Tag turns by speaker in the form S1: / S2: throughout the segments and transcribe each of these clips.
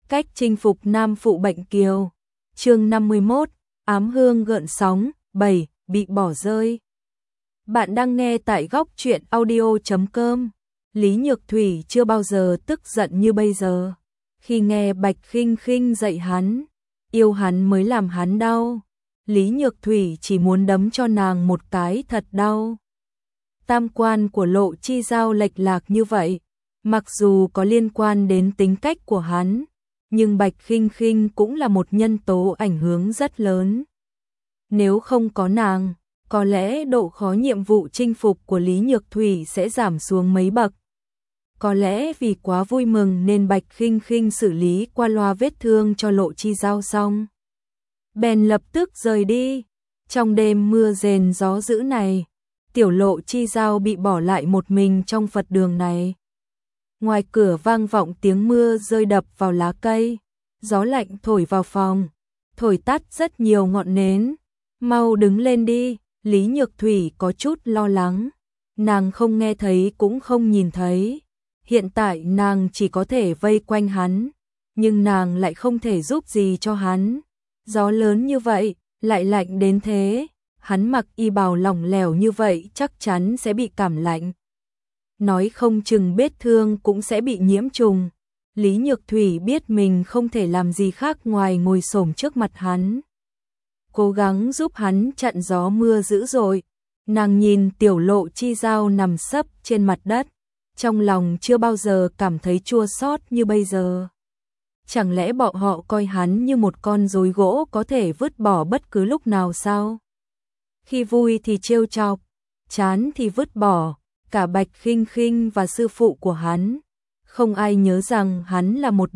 S1: Cách chinh phục nam phụ bệnh kiều. Chương 51, ám hương gợn sóng, 7, bị bỏ rơi. Bạn đang nghe tại góc truyện audio.com. Lý Nhược Thủy chưa bao giờ tức giận như bây giờ. Khi nghe Bạch Khinh Khinh dạy hắn, yêu hắn mới làm hắn đau. Lý Nhược Thủy chỉ muốn đấm cho nàng một cái thật đau. Tam quan của Lộ Chi Giao lệch lạc như vậy, mặc dù có liên quan đến tính cách của hắn, nhưng Bạch Khinh Khinh cũng là một nhân tố ảnh hưởng rất lớn. Nếu không có nàng, có lẽ độ khó nhiệm vụ chinh phục của Lý Nhược Thủy sẽ giảm xuống mấy bậc. Có lẽ vì quá vui mừng nên Bạch Khinh Khinh xử lý qua loa vết thương cho Lộ Chi Giao xong, bèn lập tức rời đi. Trong đêm mưa rền gió dữ này, tiểu Lộ Chi Giao bị bỏ lại một mình trong Phật đường này. Ngoài cửa vang vọng tiếng mưa rơi đập vào lá cây, gió lạnh thổi vào phòng, thổi tắt rất nhiều ngọn nến. Mau đứng lên đi, Lý Nhược Thủy có chút lo lắng. Nàng không nghe thấy cũng không nhìn thấy. Hiện tại nàng chỉ có thể vây quanh hắn, nhưng nàng lại không thể giúp gì cho hắn. Gió lớn như vậy, lại lạnh đến thế, hắn mặc y bào lỏng lẻo như vậy chắc chắn sẽ bị cảm lạnh. Nói không chừng vết thương cũng sẽ bị nhiễm trùng. Lý Nhược Thủy biết mình không thể làm gì khác ngoài ngồi xổm trước mặt hắn, cố gắng giúp hắn chặn gió mưa dữ dội. Nàng nhìn tiểu Lộ Chi Giao nằm sấp trên mặt đất, trong lòng chưa bao giờ cảm thấy chua xót như bây giờ. Chẳng lẽ bọn họ coi hắn như một con rối gỗ có thể vứt bỏ bất cứ lúc nào sao? Khi vui thì trêu chọc, chán thì vứt bỏ. Cả Bạch Khinh Khinh và sư phụ của hắn, không ai nhớ rằng hắn là một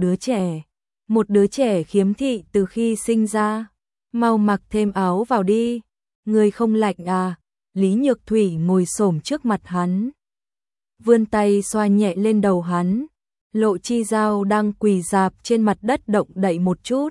S1: đứa trẻ khiếm thị từ khi sinh ra. Mau mặc thêm áo vào đi, người không lạnh à? Lý Nhược Thủy ngồi xổm trước mặt hắn, vươn tay xoa nhẹ lên đầu hắn. Lộ Chi Giao đang quỳ rạp trên mặt đất động đậy một chút,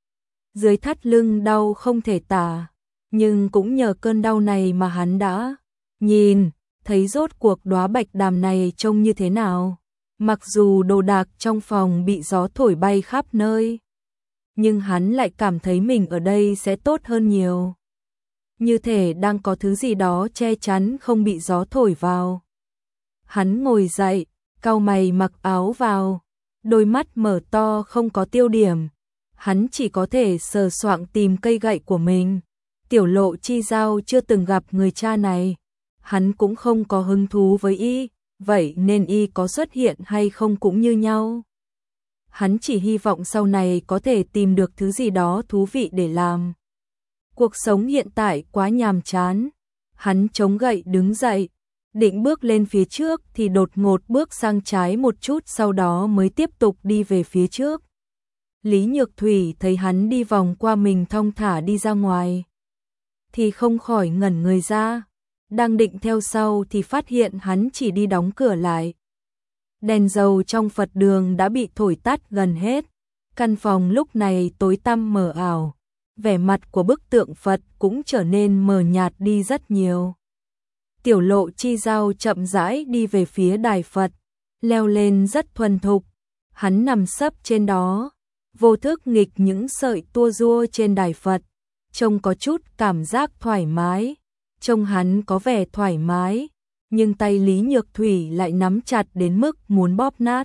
S1: dưới thắt lưng đau không thể tả, nhưng cũng nhờ cơn đau này mà hắn đã nhìn thấy rốt cuộc đóa bạch đàm này trông như thế nào. Mặc dù đồ đạc trong phòng bị gió thổi bay khắp nơi, nhưng hắn lại cảm thấy mình ở đây sẽ tốt hơn nhiều. Như thể đang có thứ gì đó che chắn không bị gió thổi vào. Hắn ngồi dậy, cau mày mặc áo vào, đôi mắt mở to không có tiêu điểm. Hắn chỉ có thể sờ soạng tìm cây gậy của mình. Tiểu Lộ Chi Giao chưa từng gặp người cha này, hắn cũng không có hứng thú với y, vậy nên y có xuất hiện hay không cũng như nhau. Hắn chỉ hy vọng sau này có thể tìm được thứ gì đó thú vị để làm. Cuộc sống hiện tại quá nhàm chán. Hắn chống gậy đứng dậy, định bước lên phía trước thì đột ngột bước sang trái một chút, sau đó mới tiếp tục đi về phía trước. Lý Nhược Thủy thấy hắn đi vòng qua mình thong thả đi ra ngoài, thì không khỏi ngẩn người ra. Đang định theo sau thì phát hiện hắn chỉ đi đóng cửa lại. Đèn dầu trong Phật đường đã bị thổi tắt gần hết. Căn phòng lúc này tối tăm mờ ảo, vẻ mặt của bức tượng Phật cũng trở nên mờ nhạt đi rất nhiều. Tiểu Lộ Chi Giao chậm rãi đi về phía đài Phật, leo lên rất thuần thục. Hắn nằm sấp trên đó, vô thức nghịch những sợi tua rua trên đài Phật, trông có chút cảm giác thoải mái. Trông hắn có vẻ thoải mái, nhưng tay Lý Nhược Thủy lại nắm chặt đến mức muốn bóp nát.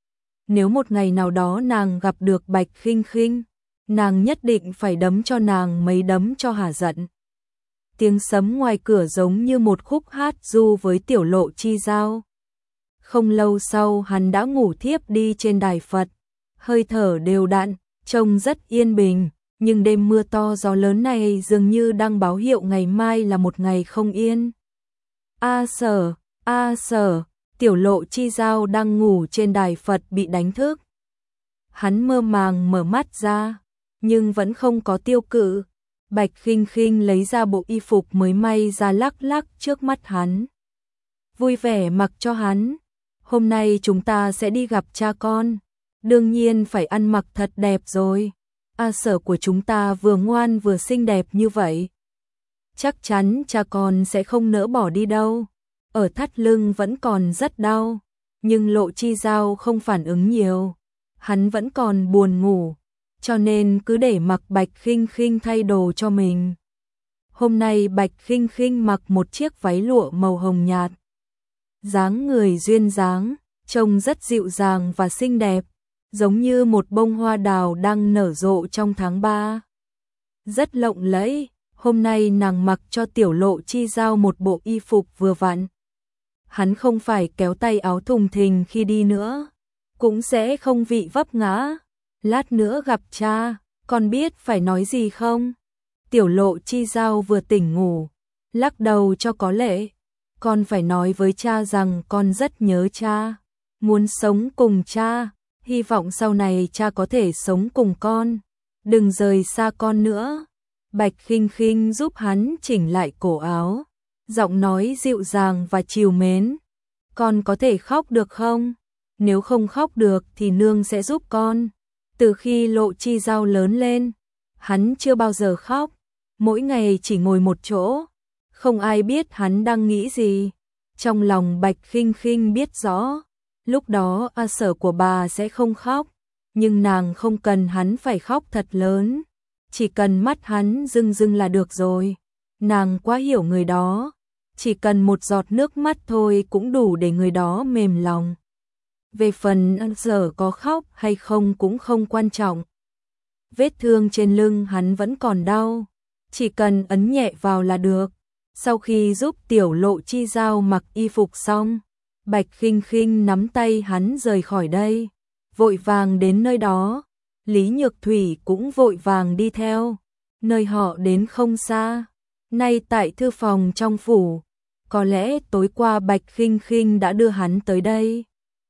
S1: Nếu một ngày nào đó nàng gặp được Bạch Khinh Khinh, nàng nhất định phải đấm cho nàng mấy đấm cho hả giận. Tiếng sấm ngoài cửa giống như một khúc hát ru với tiểu Lộ Chi Giao. Không lâu sau hắn đã ngủ thiếp đi trên đài Phật, hơi thở đều đặn, trông rất yên bình. Nhưng đêm mưa to gió lớn này dường như đang báo hiệu ngày mai là một ngày không yên. A Sở, tiểu Lộ Chi Giao đang ngủ trên đài Phật bị đánh thức. Hắn mơ màng mở mắt ra, nhưng vẫn không có tiêu cự. Bạch Khinh Khinh lấy ra bộ y phục mới may ra lắc lắc trước mắt hắn, vui vẻ mặc cho hắn. Hôm nay chúng ta sẽ đi gặp cha con, đương nhiên phải ăn mặc thật đẹp rồi. A Sở của chúng ta vừa ngoan vừa xinh đẹp như vậy, chắc chắn cha con sẽ không nỡ bỏ đi đâu. Ở thắt lưng vẫn còn rất đau, nhưng Lộ Chi Giao không phản ứng nhiều. hắn vẫn còn buồn ngủ, cho nên cứ để mặc Bạch Khinh Khinh thay đồ cho mình. Hôm nay Bạch Khinh Khinh mặc một chiếc váy lụa màu hồng nhạt. Dáng người duyên dáng, trông rất dịu dàng và xinh đẹp, giống như một bông hoa đào đang nở rộ trong tháng 3. Rất lộng lẫy, hôm nay nàng mặc cho Tiểu Lộ Chi Giao một bộ y phục vừa vặn. Hắn không phải kéo tay áo thùng thình khi đi nữa, cũng sẽ không bị vấp ngã. Lát nữa gặp cha, con biết phải nói gì không? Tiểu Lộ Chi Giao vừa tỉnh ngủ, lắc đầu cho có lệ. Con phải nói với cha rằng con rất nhớ cha, muốn sống cùng cha, hy vọng sau này cha có thể sống cùng con, đừng rời xa con nữa. Bạch Khinh Khinh giúp hắn chỉnh lại cổ áo, giọng nói dịu dàng và trìu mến. Con có thể khóc được không? Nếu không khóc được thì nương sẽ giúp con. Từ khi Lộ Chi Giao lớn lên, hắn chưa bao giờ khóc, mỗi ngày chỉ ngồi một chỗ, không ai biết hắn đang nghĩ gì. Trong lòng Bạch Khinh Khinh biết rõ, lúc đó Sở của bà sẽ không khóc, nhưng nàng không cần hắn phải khóc thật lớn, chỉ cần mắt hắn rưng rưng là được rồi. Nàng quá hiểu người đó, chỉ cần một giọt nước mắt thôi cũng đủ để người đó mềm lòng. Về phần Sở có khóc hay không cũng không quan trọng. Vết thương trên lưng hắn vẫn còn đau, chỉ cần ấn nhẹ vào là được. Sau khi giúp Tiểu Lộ Chi Giao mặc y phục xong, Bạch Khinh Khinh nắm tay hắn rời khỏi đây, vội vàng đến nơi đó. Lý Nhược Thủy cũng vội vàng đi theo, nơi họ đến không xa, nay tại thư phòng trong phủ, có lẽ tối qua Bạch Khinh Khinh đã đưa hắn tới đây.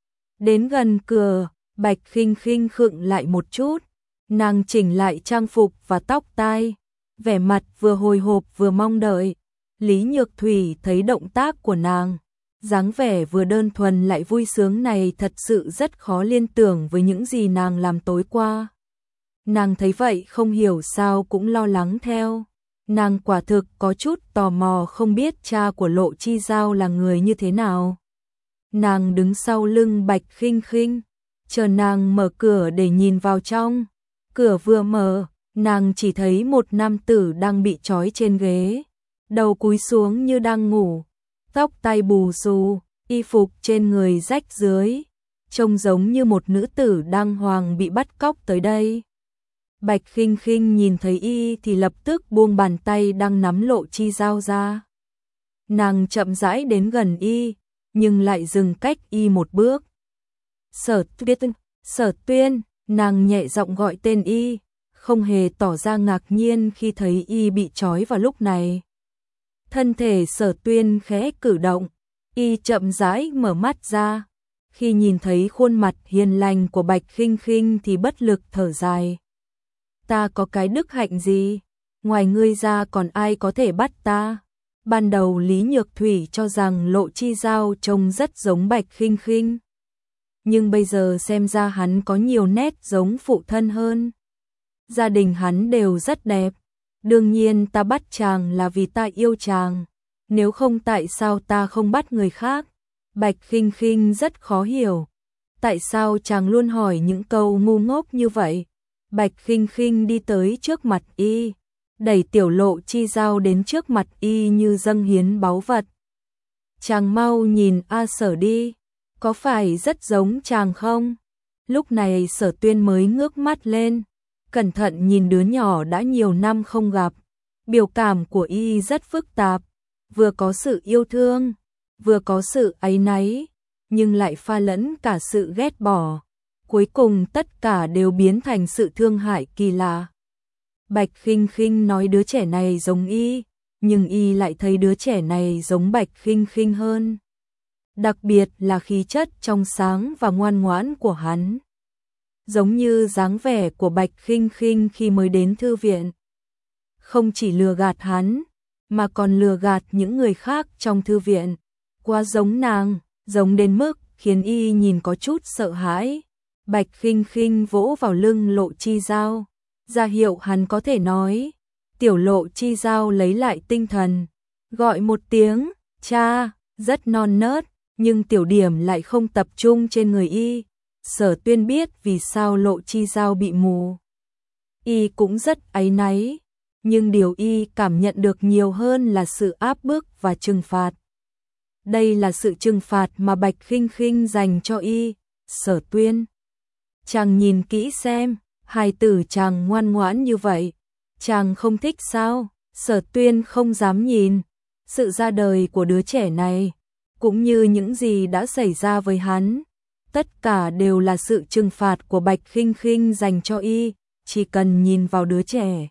S1: Đến gần cửa, Bạch Khinh Khinh khựng lại một chút, nàng chỉnh lại trang phục và tóc tai, vẻ mặt vừa hồi hộp vừa mong đợi. Lý Nhược Thủy thấy động tác của nàng, dáng vẻ vừa đơn thuần lại vui sướng này thật sự rất khó liên tưởng với những gì nàng làm tối qua. Nàng thấy vậy không hiểu sao cũng lo lắng theo. Nàng quả thực có chút tò mò không biết cha của Lộ Chi Giao là người như thế nào. Nàng đứng sau lưng Bạch Khinh Khinh, chờ nàng mở cửa để nhìn vào trong. Cửa vừa mở, nàng chỉ thấy một nam tử đang bị trói trên ghế, đầu cúi xuống như đang ngủ, tóc tai bù xù, y phục trên người rách rưới, trông giống như một nữ tử đàng hoàng bị bắt cóc tới đây. Bạch Khinh Khinh nhìn thấy y thì lập tức buông bàn tay đang nắm Lộ Chi Giao ra. Nàng chậm rãi đến gần y, nhưng lại dừng cách y một bước. Sở Tuyên, nàng nhẹ giọng gọi tên y, không hề tỏ ra ngạc nhiên khi thấy y bị trói vào lúc này. Thân thể Sở Tuyên khẽ cử động, y chậm rãi mở mắt ra. Khi nhìn thấy khuôn mặt hiền lành của Bạch Khinh Khinh thì bất lực thở dài. Ta có cái đức hạnh gì? Ngoài ngươi ra còn ai có thể bắt ta? Ban đầu Lý Nhược Thủy cho rằng Lộ Chi Giao trông rất giống Bạch Khinh Khinh, nhưng bây giờ xem ra hắn có nhiều nét giống phụ thân hơn. Gia đình hắn đều rất đẹp. Đương nhiên ta bắt chàng là vì ta yêu chàng, nếu không tại sao ta không bắt người khác? Bạch Khinh Khinh rất khó hiểu, tại sao chàng luôn hỏi những câu ngu ngốc như vậy? Bạch Khinh Khinh đi tới trước mặt y, đẩy Tiểu Lộ Chi Giao đến trước mặt y như dâng hiến báu vật. Chàng mau nhìn Sở đi, có phải rất giống chàng không? Lúc này Sở Tuyên mới ngước mắt lên, cẩn thận nhìn đứa nhỏ đã nhiều năm không gặp. Biểu cảm của y rất phức tạp, vừa có sự yêu thương, vừa có sự áy náy, nhưng lại pha lẫn cả sự ghét bỏ. Cuối cùng tất cả đều biến thành sự thương hại kỳ lạ. Bạch Khinh Khinh nói đứa trẻ này giống y, nhưng y lại thấy đứa trẻ này giống Bạch Khinh Khinh hơn. Đặc biệt là khí chất trong sáng và ngoan ngoãn của hắn, giống như dáng vẻ của Bạch Khinh Khinh khi mới đến thư viện. Không chỉ lừa gạt hắn, mà còn lừa gạt những người khác trong thư viện. Quá giống nàng, giống đến mức khiến y nhìn có chút sợ hãi. Bạch Khinh Khinh vỗ vào lưng Lộ Chi Giao, ra hiệu hắn có thể nói. Tiểu Lộ Chi Giao lấy lại tinh thần, gọi một tiếng, cha, rất non nớt, nhưng tiểu điểm lại không tập trung trên người y. Sở Tuyên biết vì sao Lộ Chi Giao bị mù. Y cũng rất áy náy, nhưng điều y cảm nhận được nhiều hơn là sự áp bức và trừng phạt. Đây là sự trừng phạt mà Bạch Khinh Khinh dành cho y. Sở Tuyên, chàng nhìn kỹ xem, hài tử chàng ngoan ngoãn như vậy, chàng không thích sao? Sở Tuyên không dám nhìn. Sự ra đời của đứa trẻ này, cũng như những gì đã xảy ra với hắn, tất cả đều là sự trừng phạt của Bạch Khinh Khinh dành cho y. Chỉ cần nhìn vào đứa trẻ,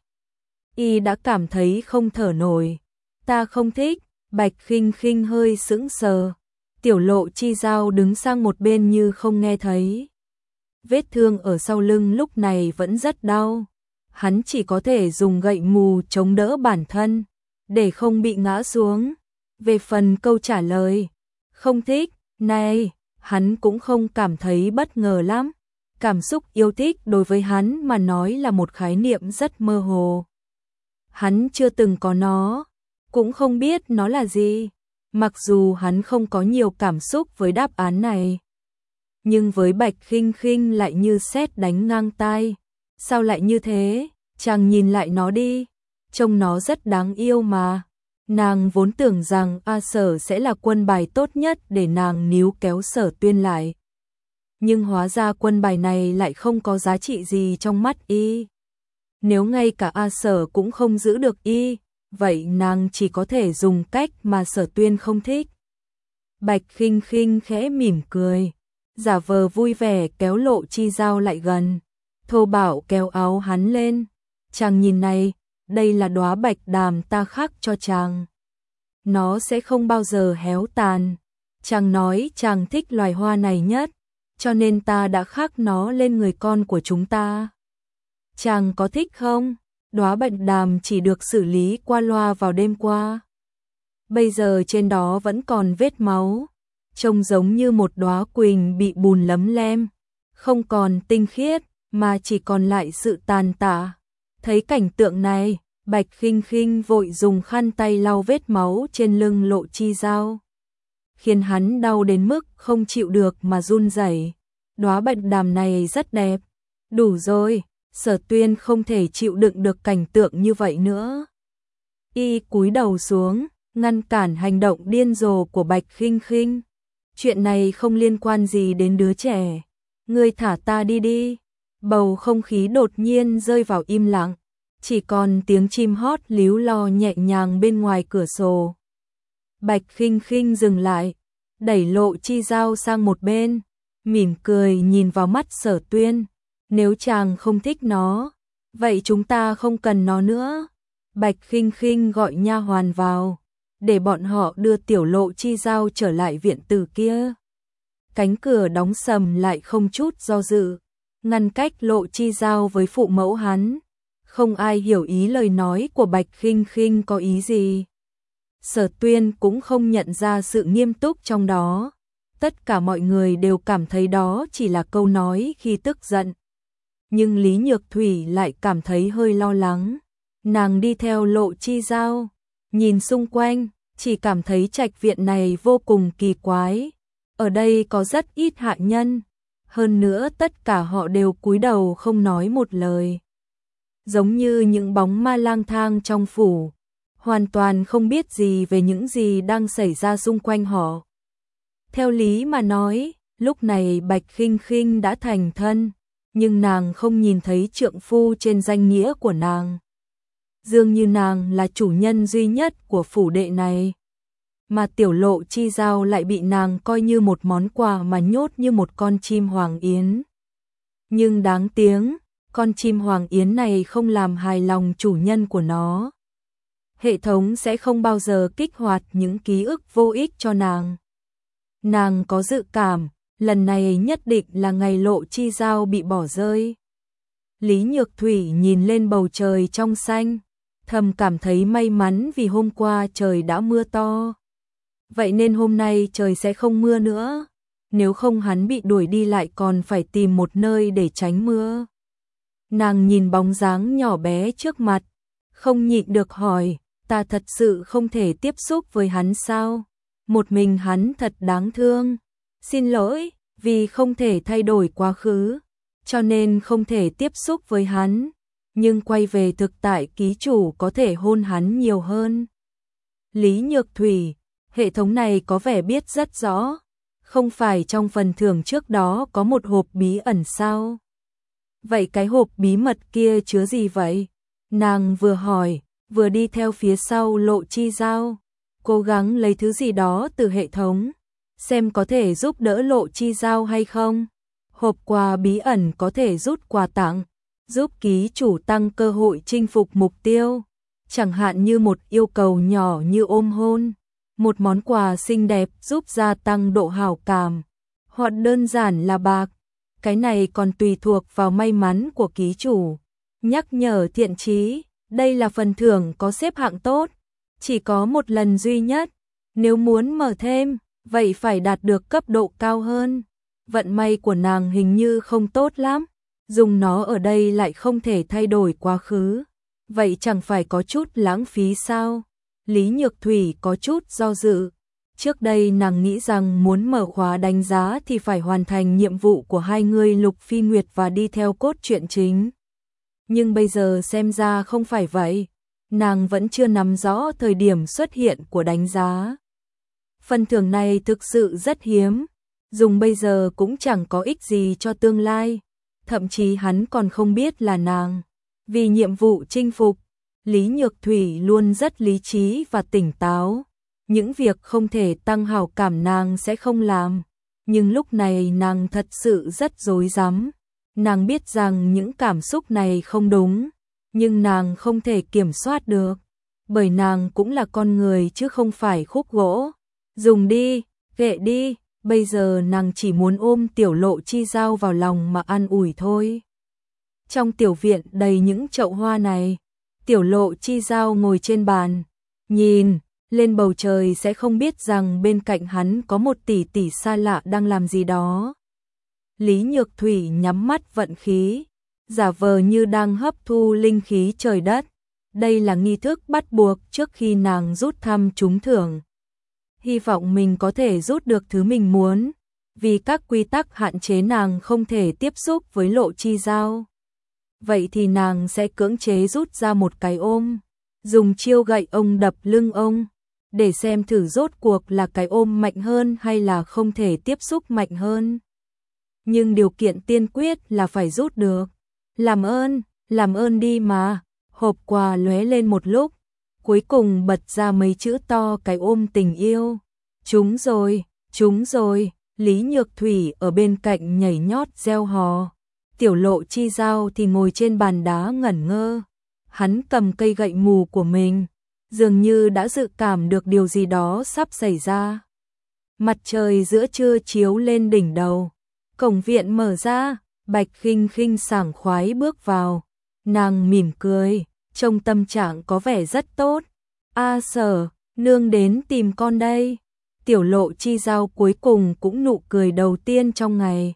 S1: y đã cảm thấy không thở nổi. Ta không thích. Bạch Khinh Khinh hơi sững sờ. Tiểu Lộ Chi Giao đứng sang một bên như không nghe thấy. Vết thương ở sau lưng lúc này vẫn rất đau. Hắn chỉ có thể dùng gậy mù chống đỡ bản thân, để không bị ngã xuống. Về phần câu trả lời, không thích, này, hắn cũng không cảm thấy bất ngờ lắm. Cảm xúc yêu thích đối với hắn mà nói là một khái niệm rất mơ hồ. Hắn chưa từng có nó, cũng không biết nó là gì. Mặc dù hắn không có nhiều cảm xúc với đáp án này, nhưng với Bạch Khinh Khinh lại như sét đánh ngang tai. Sao lại như thế? Chàng nhìn lại nó đi, trông nó rất đáng yêu mà. Nàng vốn tưởng rằng A Sở sẽ là quân bài tốt nhất để nàng níu kéo Sở Tuyên lại. Nhưng hóa ra quân bài này lại không có giá trị gì trong mắt y. Nếu ngay cả A Sở cũng không giữ được y, vậy nàng chỉ có thể dùng cách mà Sở Tuyên không thích. Bạch Khinh Khinh khẽ mỉm cười, giả vờ vui vẻ kéo Lộ Chi Giao lại gần, thô bạo kéo áo hắn lên. Chàng nhìn này, đây là đóa bạch đàm ta khắc cho chàng. Nó sẽ không bao giờ héo tàn. Chàng nói chàng thích loài hoa này nhất, cho nên ta đã khắc nó lên người con của chúng ta. Chàng có thích không? Đóa bạch đàm chỉ được xử lý qua loa vào đêm qua. Bây giờ trên đó vẫn còn vết máu, trông giống như một đóa quỳnh bị bùn lấm lem, không còn tinh khiết, mà chỉ còn lại sự tàn tạ. Thấy cảnh tượng này, Bạch Khinh Khinh vội dùng khăn tay lau vết máu trên lưng Lộ Chi Giao, khiến hắn đau đến mức không chịu được mà run rẩy. Đóa bạch đàm này rất đẹp. Đủ rồi, Sở Tuyên không thể chịu đựng được cảnh tượng như vậy nữa. Y cúi đầu xuống, ngăn cản hành động điên rồ của Bạch Khinh Khinh. Chuyện này không liên quan gì đến đứa trẻ. Ngươi thả ta đi đi. Bầu không khí đột nhiên rơi vào im lặng, chỉ còn tiếng chim hót líu lo nhẹ nhàng bên ngoài cửa sổ. Bạch Khinh Khinh dừng lại, đẩy Lộ Chi Giao sang một bên, mỉm cười nhìn vào mắt Sở Tuyên. Nếu chàng không thích nó, vậy chúng ta không cần nó nữa. Bạch Khinh Khinh gọi nha hoàn vào, để bọn họ đưa tiểu Lộ Chi Giao trở lại viện tử kia. Cánh cửa đóng sầm lại không chút do dự, ngăn cách Lộ Chi Giao với phụ mẫu hắn. Không ai hiểu ý lời nói của Bạch Khinh Khinh có ý gì. Sở Tuyên cũng không nhận ra sự nghiêm túc trong đó. Tất cả mọi người đều cảm thấy đó chỉ là câu nói khi tức giận. Nhưng Lý Nhược Thủy lại cảm thấy hơi lo lắng. Nàng đi theo Lộ Chi Giao, nhìn xung quanh, chỉ cảm thấy trạch viện này vô cùng kỳ quái. Ở đây có rất ít hạ nhân, hơn nữa tất cả họ đều cúi đầu không nói một lời. Giống như những bóng ma lang thang trong phủ, hoàn toàn không biết gì về những gì đang xảy ra xung quanh họ. Theo lý mà nói, lúc này Bạch Khinh Khinh đã thành thân, nhưng nàng không nhìn thấy trượng phu trên danh nghĩa của nàng. Dường như nàng là chủ nhân duy nhất của phủ đệ này, mà tiểu Lộ Chi Giao lại bị nàng coi như một món quà mà nhốt như một con chim hoàng yến. Nhưng đáng tiếng, con chim hoàng yến này không làm hài lòng chủ nhân của nó. Hệ thống sẽ không bao giờ kích hoạt những ký ức vô ích cho nàng. Nàng có dự cảm, lần này nhất định là ngày Lộ Chi Giao bị bỏ rơi. Lý Nhược Thủy nhìn lên bầu trời trong xanh, thầm cảm thấy may mắn vì hôm qua trời đã mưa to. Vậy nên hôm nay trời sẽ không mưa nữa, nếu không hắn bị đuổi đi lại còn phải tìm một nơi để tránh mưa. Nàng nhìn bóng dáng nhỏ bé trước mặt, không nhịn được hỏi, ta thật sự không thể tiếp xúc với hắn sao? Một mình hắn thật đáng thương. Xin lỗi, vì không thể thay đổi quá khứ, cho nên không thể tiếp xúc với hắn, nhưng quay về thực tại ký chủ có thể hôn hắn nhiều hơn. Lý Nhược Thủy, hệ thống này có vẻ biết rất rõ, không phải trong phần thưởng trước đó có một hộp bí ẩn sao? Vậy cái hộp bí mật kia chứa gì vậy? Nàng vừa hỏi, vừa đi theo phía sau Lộ Chi Giao, cố gắng lấy thứ gì đó từ hệ thống, xem có thể giúp đỡ Lộ Chi Giao hay không. Hộp quà bí ẩn có thể rút quà tặng, giúp ký chủ tăng cơ hội chinh phục mục tiêu, chẳng hạn như một yêu cầu nhỏ như ôm hôn, một món quà xinh đẹp giúp gia tăng độ hảo cảm, hoặc đơn giản là bạc. Cái này còn tùy thuộc vào may mắn của ký chủ. Nhắc nhở thiện chí, đây là phần thưởng có xếp hạng tốt, chỉ có một lần duy nhất, nếu muốn mở thêm, vậy phải đạt được cấp độ cao hơn. Vận may của nàng hình như không tốt lắm, dùng nó ở đây lại không thể thay đổi quá khứ, vậy chẳng phải có chút lãng phí sao? Lý Nhược Thủy có chút do dự. Trước đây nàng nghĩ rằng muốn mở khóa đánh giá thì phải hoàn thành nhiệm vụ của hai người Lục Phi Nguyệt và đi theo cốt truyện chính. Nhưng bây giờ xem ra không phải vậy, nàng vẫn chưa nắm rõ thời điểm xuất hiện của đánh giá. Phần thưởng này thực sự rất hiếm, dùng bây giờ cũng chẳng có ích gì cho tương lai, thậm chí hắn còn không biết là nàng. Vì nhiệm vụ chinh phục, Lý Nhược Thủy luôn rất lý trí và tỉnh táo. Những việc không thể tăng hảo cảm nàng sẽ không làm, nhưng lúc này nàng thật sự rất rối rắm. Nàng biết rằng những cảm xúc này không đúng, nhưng nàng không thể kiểm soát được, bởi nàng cũng là con người chứ không phải khúc gỗ. Dùng đi, kệ đi, bây giờ nàng chỉ muốn ôm tiểu Lộ Chi Giao vào lòng mà an ủi thôi. Trong tiểu viện đầy những chậu hoa này, tiểu Lộ Chi Giao ngồi trên bàn, nhìn lên bầu trời sẽ không biết rằng bên cạnh hắn có một tỷ tỷ xa lạ đang làm gì đó. Lý Nhược Thủy nhắm mắt vận khí, giả vờ như đang hấp thu linh khí trời đất. Đây là nghi thức bắt buộc trước khi nàng rút thăm trúng thưởng. Hy vọng mình có thể rút được thứ mình muốn, vì các quy tắc hạn chế nàng không thể tiếp xúc với Lộ Chi Giao. Vậy thì nàng sẽ cưỡng chế rút ra một cái ôm, dùng chiêu gậy ông đập lưng ông, để xem thử rốt cuộc là cái ôm mạnh hơn hay là không thể tiếp xúc mạnh hơn. Nhưng điều kiện tiên quyết là phải rút được. Làm ơn đi mà. Hộp quà lóe lên một lúc, cuối cùng bật ra mấy chữ to cái ôm tình yêu. Trúng rồi, Lý Nhược Thủy ở bên cạnh nhảy nhót reo hò. Tiểu Lộ Chi Giao thì ngồi trên bàn đá ngẩn ngơ. Hắn cầm cây gậy mù của mình, dường như đã dự cảm được điều gì đó sắp xảy ra. Mặt trời giữa trưa chiếu lên đỉnh đầu, cổng viện mở ra, Bạch Khinh Khinh sảng khoái bước vào. Nàng mỉm cười, trông tâm trạng có vẻ rất tốt. A Sở, nương đến tìm con đây. Tiểu Lộ Chi Giao cuối cùng cũng nụ cười đầu tiên trong ngày.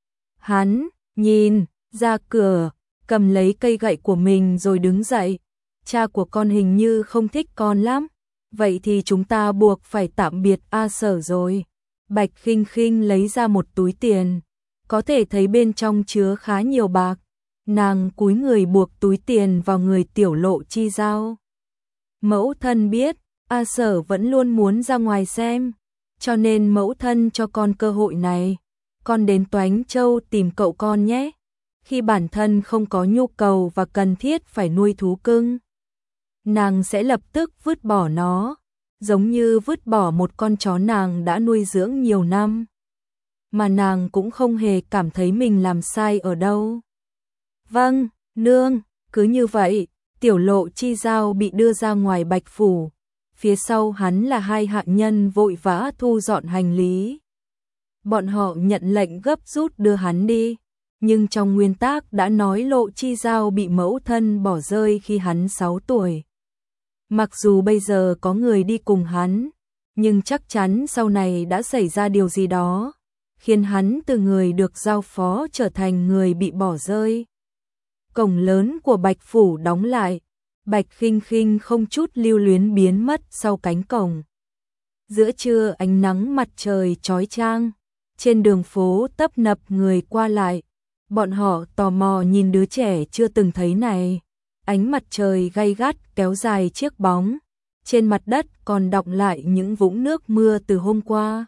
S1: Hắn nhìn ra cửa, cầm lấy cây gậy của mình rồi đứng dậy. Cha của con hình như không thích con lắm, vậy thì chúng ta buộc phải tạm biệt A Sở rồi. Bạch Khinh Khinh lấy ra một túi tiền, có thể thấy bên trong chứa khá nhiều bạc. Nàng cúi người buộc túi tiền vào người Tiểu Lộ Chi Giao. Mẫu thân biết, A Sở vẫn luôn muốn ra ngoài xem, cho nên mẫu thân cho con cơ hội này. Con đến Toánh Châu tìm cậu con nhé, khi bản thân không có nhu cầu và cần thiết phải nuôi thú cưng. Nàng sẽ lập tức vứt bỏ nó, giống như vứt bỏ một con chó nàng đã nuôi dưỡng nhiều năm. Mà nàng cũng không hề cảm thấy mình làm sai ở đâu. Vâng, nương, cứ như vậy, Tiểu Lộ Chi Giao bị đưa ra ngoài Bạch Phủ. Phía sau hắn là hai hạ nhân vội vã thu dọn hành lý. Bọn họ nhận lệnh gấp rút đưa hắn đi, nhưng trong nguyên tắc đã nói Lộ Chi Giao bị mẫu thân bỏ rơi khi hắn 6 tuổi. Mặc dù bây giờ có người đi cùng hắn, nhưng chắc chắn sau này đã xảy ra điều gì đó, khiến hắn từ người được giao phó trở thành người bị bỏ rơi. Cổng lớn của Bạch Phủ đóng lại, Bạch Khinh Khinh không chút lưu luyến biến mất sau cánh cổng. Giữa trưa ánh nắng mặt trời chói chang, Trên đường phố tấp nập người qua lại, bọn họ tò mò nhìn đứa trẻ chưa từng thấy này. Ánh mặt trời gay gắt kéo dài chiếc bóng, trên mặt đất còn đọng lại những vũng nước mưa từ hôm qua.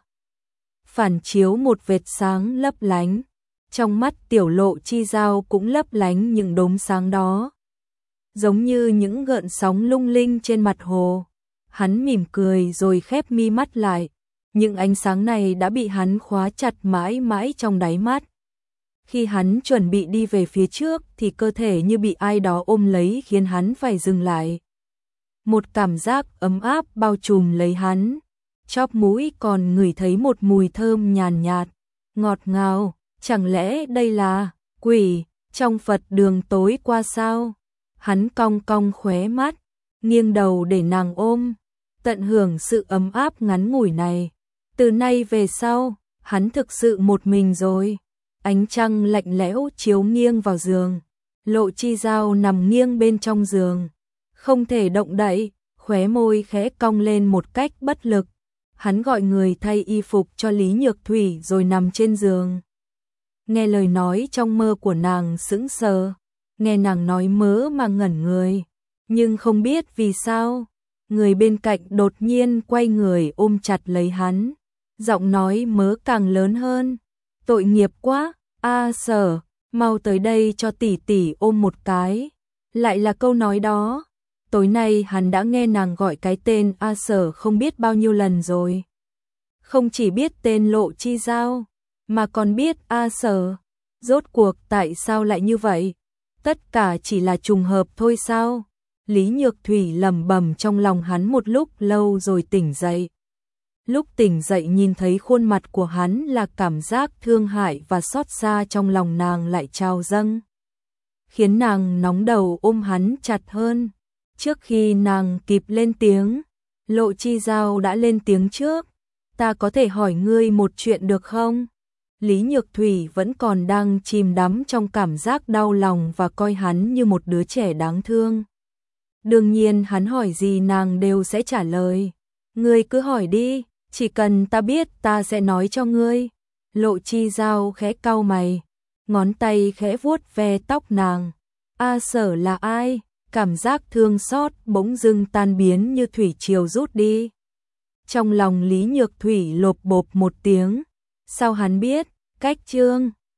S1: Phản chiếu một vệt sáng lấp lánh, trong mắt Tiểu Lộ Chi Giao cũng lấp lánh những đốm sáng đó, giống như những gợn sóng lung linh trên mặt hồ. Hắn mỉm cười rồi khép mi mắt lại, những ánh sáng này đã bị hắn khóa chặt mãi mãi trong đáy mắt. Khi hắn chuẩn bị đi về phía trước thì cơ thể như bị ai đó ôm lấy khiến hắn phải dừng lại. Một cảm giác ấm áp bao trùm lấy hắn, chóp mũi còn ngửi thấy một mùi thơm nhàn nhạt, ngọt ngào. Chẳng lẽ đây là quỷ trong Phật đường tối qua sao? Hắn cong cong khóe mắt, nghiêng đầu để nàng ôm, tận hưởng sự ấm áp ngắn ngủi này. Từ nay về sau, hắn thực sự một mình rồi. Ánh trăng lạnh lẽo chiếu nghiêng vào giường. Lộ Chi Giao nằm nghiêng bên trong giường, không thể động đậy, khóe môi khẽ cong lên một cách bất lực. Hắn gọi người thay y phục cho Lý Nhược Thủy rồi nằm trên giường. Nghe lời nói trong mơ của nàng sững sờ, nghe nàng nói mớ mà ngẩn người, nhưng không biết vì sao, người bên cạnh đột nhiên quay người ôm chặt lấy hắn, giọng nói mớ càng lớn hơn. Tội nghiệp quá, A Sở, mau tới đây cho tỷ tỷ ôm một cái. Lại là câu nói đó. Tối nay hắn đã nghe nàng gọi cái tên A Sở không biết bao nhiêu lần rồi. Không chỉ biết tên Lộ Chi Giao, mà còn biết A Sở. Rốt cuộc tại sao lại như vậy? Tất cả chỉ là trùng hợp thôi sao? Lý Nhược Thủy lẩm bẩm trong lòng hắn một lúc lâu rồi tỉnh dậy. Lúc tỉnh dậy nhìn thấy khuôn mặt của hắn là cảm giác thương hại và xót xa trong lòng nàng lại trào dâng, khiến nàng nóng đầu ôm hắn chặt hơn. Trước khi nàng kịp lên tiếng, Lộ Chi Giao đã lên tiếng trước. Ta có thể hỏi ngươi một chuyện được không? Lý Nhược Thủy vẫn còn đang chìm đắm trong cảm giác đau lòng và coi hắn như một đứa trẻ đáng thương. Đương nhiên hắn hỏi gì nàng đều sẽ trả lời. Ngươi cứ hỏi đi, chỉ cần ta biết ta sẽ nói cho ngươi. Lộ Chi Giao khẽ cau mày, ngón tay khẽ vuốt ve tóc nàng. A Sở là ai? Cảm giác thương xót bỗng dưng tan biến như thủy triều rút đi. Trong lòng Lý Nhược Thủy lộp bộp một tiếng. Sao hắn biết? Cách Trương